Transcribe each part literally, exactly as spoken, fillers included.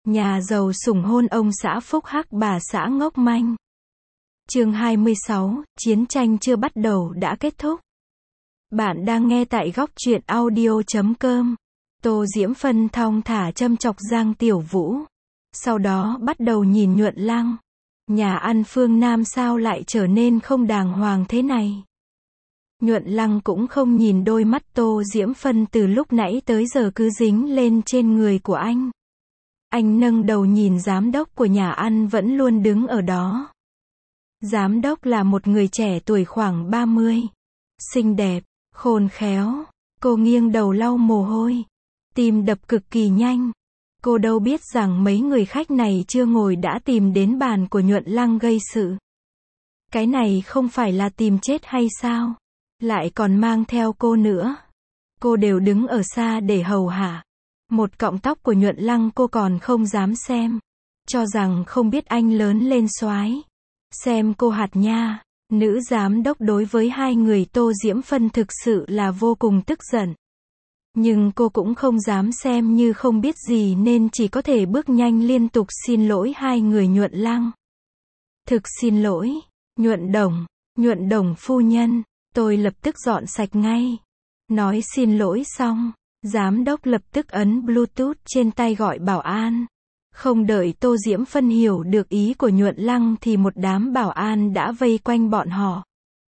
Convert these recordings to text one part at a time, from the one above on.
Nhà giàu sủng hôn ông xã phúc hắc bà xã ngốc manh. Chương hai mươi sáu, chiến tranh chưa bắt đầu đã kết thúc. Bạn đang nghe tại góc truyện audio chấm com. Tô Diễm Phân thong thả châm chọc Giang Tiểu Vũ. Sau đó bắt đầu nhìn Nhuận Lăng. Nhà ăn phương Nam sao lại trở nên không đàng hoàng thế này? Nhuận Lăng cũng không nhìn đôi mắt Tô Diễm Phân từ lúc nãy tới giờ cứ dính lên trên người của anh. Anh nâng đầu nhìn giám đốc của nhà ăn vẫn luôn đứng ở đó. Giám đốc là một người trẻ tuổi khoảng ba mươi. Xinh đẹp, khôn khéo. Cô nghiêng đầu lau mồ hôi. Tim đập cực kỳ nhanh. Cô đâu biết rằng mấy người khách này chưa ngồi đã tìm đến bàn của Nhuận Lăng gây sự. Cái này không phải là tìm chết hay sao? Lại còn mang theo cô nữa. Cô đều đứng ở xa để hầu hạ. Một cọng tóc của Nhuận Lăng cô còn không dám xem. Cho rằng không biết anh lớn lên soái. Xem cô hạt nha. Nữ giám đốc đối với hai người Tô Diễm Phân thực sự là vô cùng tức giận. Nhưng cô cũng không dám xem như không biết gì nên chỉ có thể bước nhanh liên tục xin lỗi hai người Nhuận Lăng. Thực xin lỗi, Nhuận Đồng, Nhuận Đồng phu nhân, tôi lập tức dọn sạch ngay. Nói xin lỗi xong, giám đốc lập tức ấn Bluetooth trên tay gọi bảo an. Không đợi Tô Diễm Phân hiểu được ý của Nhuận Lăng thì một đám bảo an đã vây quanh bọn họ.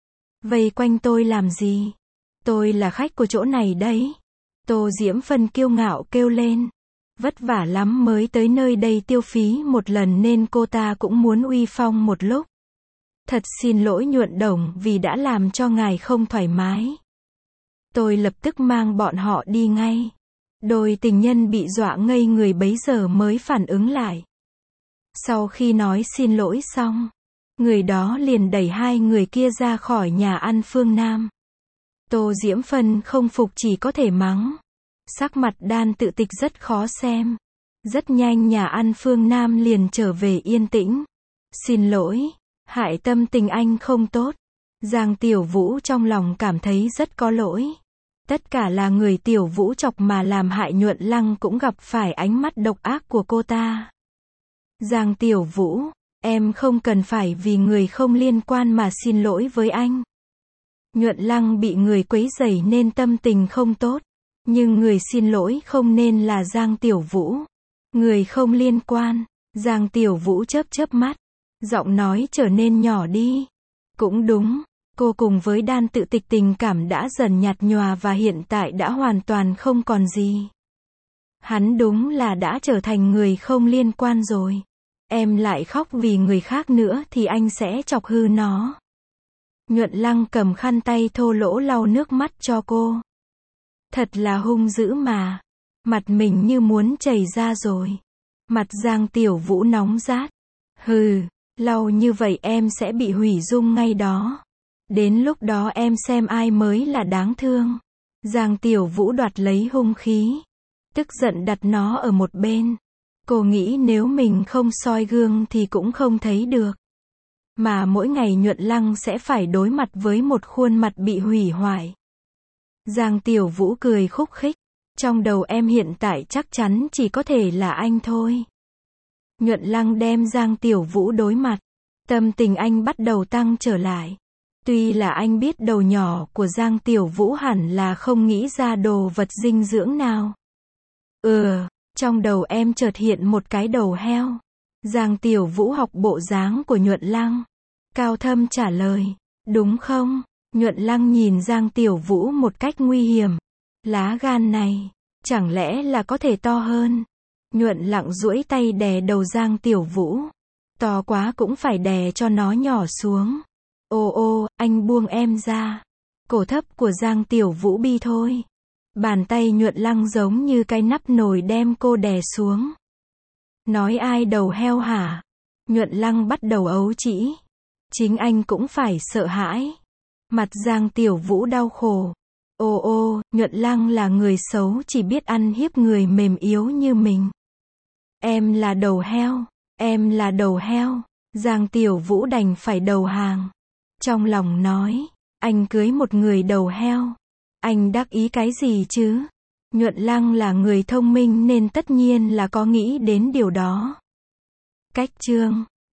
Vây quanh tôi làm gì? Tôi là khách của chỗ này đấy. Tô Diễm Phân kiêu ngạo kêu lên. Vất vả lắm mới tới nơi đây tiêu phí một lần nên cô ta cũng muốn uy phong một lúc. Thật xin lỗi Nhuận Đồng vì đã làm cho ngài không thoải mái. Tôi lập tức mang bọn họ đi ngay. Đôi tình nhân bị dọa ngây người bấy giờ mới phản ứng lại. Sau khi nói xin lỗi xong, người đó liền đẩy hai người kia ra khỏi nhà ăn phương Nam. Tô Diễm Phân không phục chỉ có thể mắng. Sắc mặt Đan Tự Tịch rất khó xem. Rất nhanh nhà ăn phương Nam liền trở về yên tĩnh. Xin lỗi, hại tâm tình anh không tốt. Giang Tiểu Vũ trong lòng cảm thấy rất có lỗi. Tất cả là người Tiểu Vũ chọc mà làm hại Nhuận Lăng cũng gặp phải ánh mắt độc ác của cô ta. Giang Tiểu Vũ, em không cần phải vì người không liên quan mà xin lỗi với anh. Nhuận Lăng bị người quấy rầy nên tâm tình không tốt. Nhưng người xin lỗi không nên là Giang Tiểu Vũ. Người không liên quan. Giang Tiểu Vũ chớp chớp mắt. Giọng nói trở nên nhỏ đi. Cũng đúng. Cô cùng với Đan Tự Tịch tình cảm đã dần nhạt nhòa và hiện tại đã hoàn toàn không còn gì. Hắn đúng là đã trở thành người không liên quan rồi. Em lại khóc vì người khác nữa thì anh sẽ chọc hư nó. Nhuận Lăng cầm khăn tay thô lỗ lau nước mắt cho cô. Thật là hung dữ mà. Mặt mình như muốn chảy ra rồi. Mặt Giang Tiểu Vũ nóng rát. Hừ, lau như vậy em sẽ bị hủy dung ngay đó. Đến lúc đó em xem ai mới là đáng thương. Giang Tiểu Vũ đoạt lấy hung khí. Tức giận đặt nó ở một bên. Cô nghĩ nếu mình không soi gương thì cũng không thấy được. Mà mỗi ngày Nhuận Lăng sẽ phải đối mặt với một khuôn mặt bị hủy hoại. Giang Tiểu Vũ cười khúc khích. Trong đầu em hiện tại chắc chắn chỉ có thể là anh thôi. Nhuận Lăng đem Giang Tiểu Vũ đối mặt. Tâm tình anh bắt đầu tăng trở lại. Tuy là anh biết đầu nhỏ của Giang Tiểu Vũ hẳn là không nghĩ ra đồ vật dinh dưỡng nào. Ừ, trong đầu em chợt hiện một cái đầu heo. Giang Tiểu Vũ học bộ dáng của Nhuận Lăng. Cao thâm trả lời. Đúng không? Nhuận Lăng nhìn Giang Tiểu Vũ một cách nguy hiểm. Lá gan này, chẳng lẽ là có thể to hơn? Nhuận Lăng duỗi tay đè đầu Giang Tiểu Vũ. To quá cũng phải đè cho nó nhỏ xuống. Ô ô, anh buông em ra. Cổ thấp của Giang Tiểu Vũ bi thôi. Bàn tay Nhuận Lăng giống như cái nắp nồi đem cô đè xuống. Nói ai đầu heo hả? Nhuận Lăng bắt đầu ấu trĩ. Chính anh cũng phải sợ hãi. Mặt Giang Tiểu Vũ đau khổ. Ô ô, Nhuận Lăng là người xấu chỉ biết ăn hiếp người mềm yếu như mình. Em là đầu heo. Em là đầu heo. Giang Tiểu Vũ đành phải đầu hàng. Trong lòng nói, anh cưới một người đầu heo. Anh đắc ý cái gì chứ? Nhuận Lăng là người thông minh nên tất nhiên là có nghĩ đến điều đó. Cách chương